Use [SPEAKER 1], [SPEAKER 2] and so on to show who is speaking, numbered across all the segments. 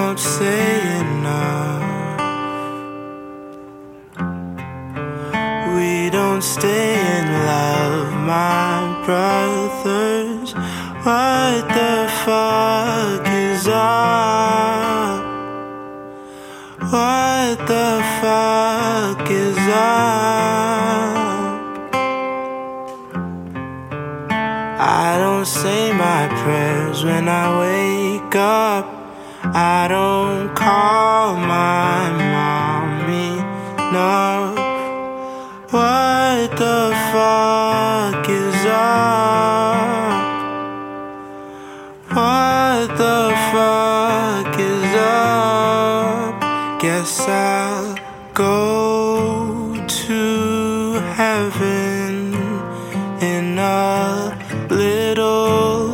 [SPEAKER 1] don't say enough. We don't stay in love, my brothers. What the fuck is up? What the fuck is up? I don't say my prayers when I wake up. I don't call my mommy, no. What the fuck is up? What the fuck is up? Guess I'll go to heaven in a little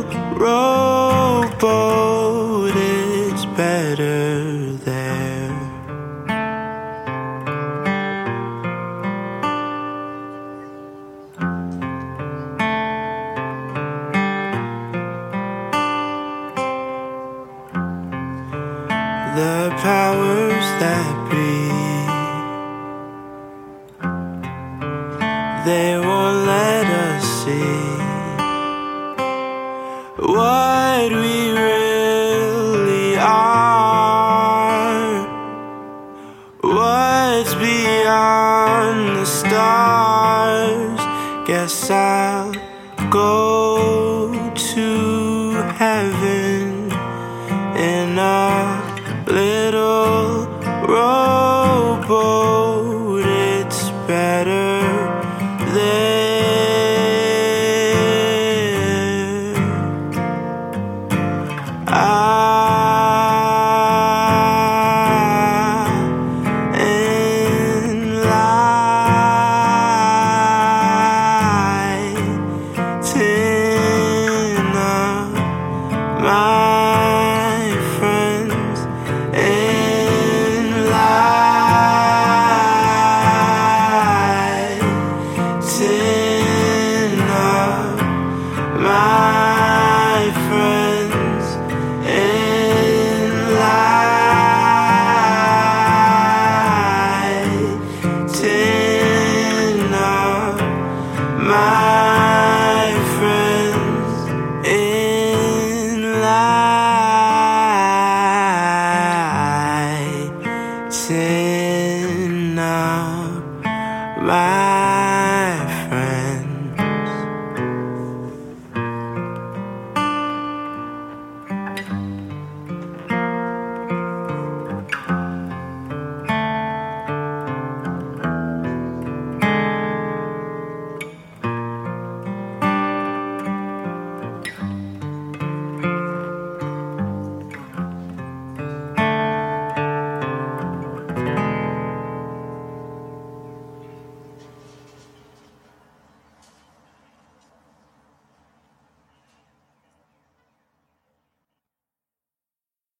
[SPEAKER 1] rowboat. It's better there. The powers that be, they won't let us see what we really are, what's beyond the stars. Guess I'll go to heaven in a little rowboat. It's better there.